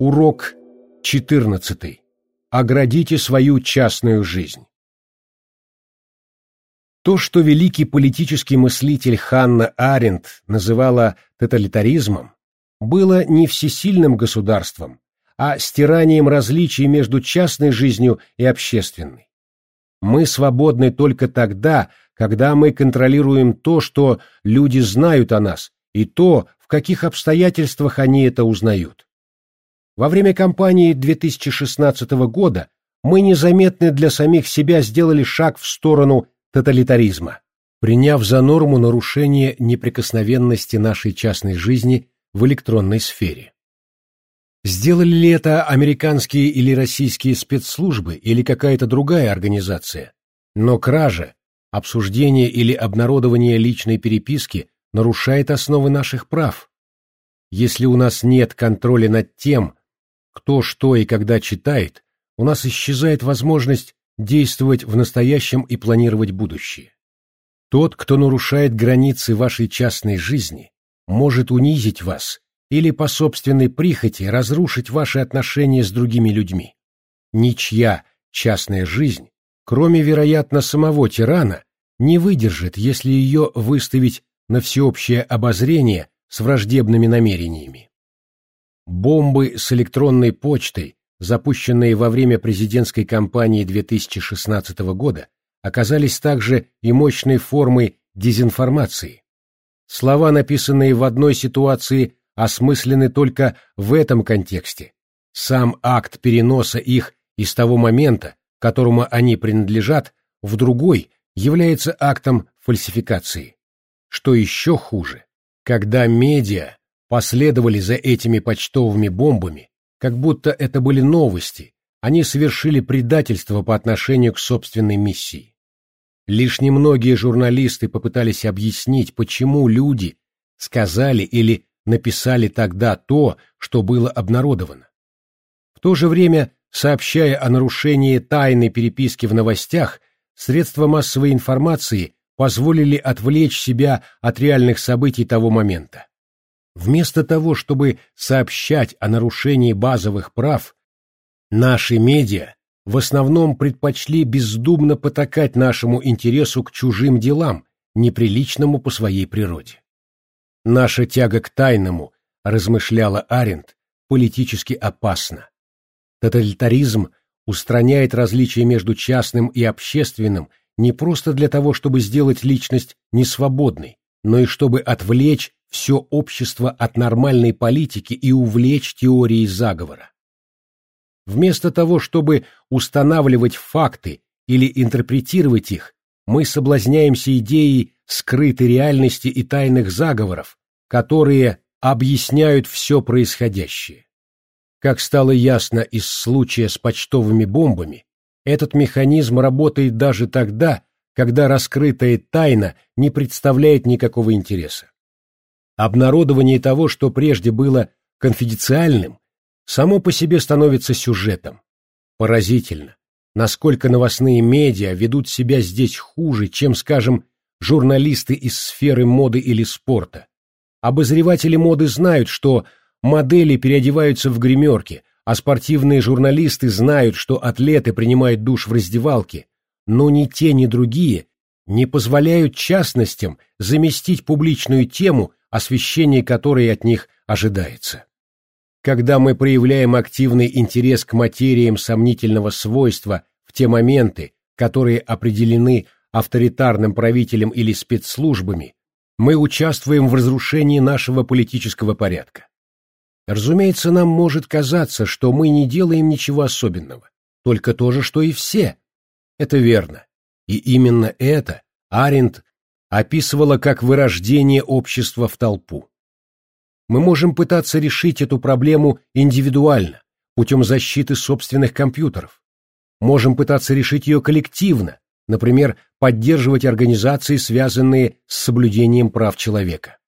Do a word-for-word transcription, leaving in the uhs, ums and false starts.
Урок четырнадцатый. Оградите свою частную жизнь. То, что великий политический мыслитель Ханна Аренд называла тоталитаризмом, было не всесильным государством, а стиранием различий между частной жизнью и общественной. Мы свободны только тогда, когда мы контролируем то, что люди знают о нас, и то, в каких обстоятельствах они это узнают. Во время кампании две тысячи шестнадцатого года мы незаметно для самих себя сделали шаг в сторону тоталитаризма, приняв за норму нарушение неприкосновенности нашей частной жизни в электронной сфере. Сделали ли это американские или российские спецслужбы или какая-то другая организация? Но кража, обсуждение или обнародование личной переписки нарушает основы наших прав. Если у нас нет контроля над тем, кто что и когда читает, у нас исчезает возможность действовать в настоящем и планировать будущее. Тот, кто нарушает границы вашей частной жизни, может унизить вас или по собственной прихоти разрушить ваши отношения с другими людьми. Ничья частная жизнь, кроме, вероятно, самого тирана, не выдержит, если ее выставить на всеобщее обозрение с враждебными намерениями. Бомбы с электронной почтой, запущенные во время президентской кампании две тысячи шестнадцатого года, оказались также и мощной формой дезинформации. Слова, написанные в одной ситуации, осмыслены только в этом контексте. Сам акт переноса их из того момента, которому они принадлежат, в другой является актом фальсификации. Что еще хуже, когда медиа последовали за этими почтовыми бомбами, как будто это были новости, они совершили предательство по отношению к собственной миссии. Лишь немногие журналисты попытались объяснить, почему люди сказали или написали тогда то, что было обнародовано. В то же время, сообщая о нарушении тайной переписки в новостях, средства массовой информации позволили отвлечь себя от реальных событий того момента. Вместо того, чтобы сообщать о нарушении базовых прав, наши медиа в основном предпочли бездумно потакать нашему интересу к чужим делам, неприличному по своей природе. Наша тяга к тайному, размышляла Аренд, политически опасна. Тоталитаризм устраняет различия между частным и общественным не просто для того, чтобы сделать личность несвободной, но и чтобы отвлечь все общество от нормальной политики и увлечь теорией заговора. Вместо того, чтобы устанавливать факты или интерпретировать их, мы соблазняемся идеей скрытой реальности и тайных заговоров, которые объясняют все происходящее. Как стало ясно из случая с почтовыми бомбами, этот механизм работает даже тогда, когда раскрытая тайна не представляет никакого интереса. Обнародование того, что прежде было конфиденциальным, само по себе становится сюжетом. Поразительно, насколько новостные медиа ведут себя здесь хуже, чем, скажем, журналисты из сферы моды или спорта. Обозреватели моды знают, что модели переодеваются в гримерки, а спортивные журналисты знают, что атлеты принимают душ в раздевалке, но ни те, ни другие не позволяют частностям заместить публичную тему, освещение которой от них ожидается. Когда мы проявляем активный интерес к материям сомнительного свойства в те моменты, которые определены авторитарным правителем или спецслужбами, мы участвуем в разрушении нашего политического порядка. Разумеется, нам может казаться, что мы не делаем ничего особенного, только то же, что и все. Это верно. И именно это Аренд описывала как вырождение общества в толпу. Мы можем пытаться решить эту проблему индивидуально, путем защиты собственных компьютеров. Можем пытаться решить ее коллективно, например, поддерживать организации, связанные с соблюдением прав человека.